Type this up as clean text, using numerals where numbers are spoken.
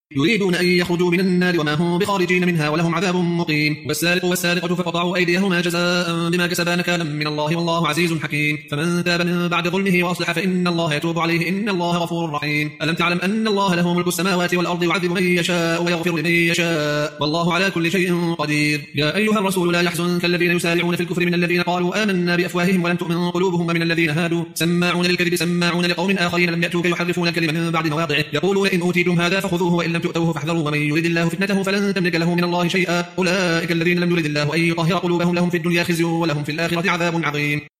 يريدون أن يخرجوا من النار وما هم بخارجين منها ولهم عذاب مقيم. والسارق والسارقة فقطعوا أيديهما جزاء بما كسبا نكالا من الله والله عزيز حكيم. فمن تاب من بعد ظلمه وأصلح فإن الله يتوب عليه إن الله غفور رحيم. ألم تعلم أن الله له ملك السماوات والأرض يعذب من يشاء ويغفر لمن يشاء والله على كل شيء قدير. يا أيها الرسول لا يحزنك الذين يسارعون في الكفر من الذين قالوا آمنا بأفواههم ولم تؤمن قلوبهم ومن الذين هادوا سماعون للكذب سماعون لقوم آخرين لم يأتوك يحرفون الكلم من بعد مواضعه يقولون إن أوتيتم هذا فخذوه وإن لم تؤتوه فاحذروا ومن يرد الله فتنته فلن تملك له من الله شيئا أولئك الذين لم يرد الله أن يطهر قلوبهم لهم في الدنيا خزي ولهم في الآخرة عذاب عظيم.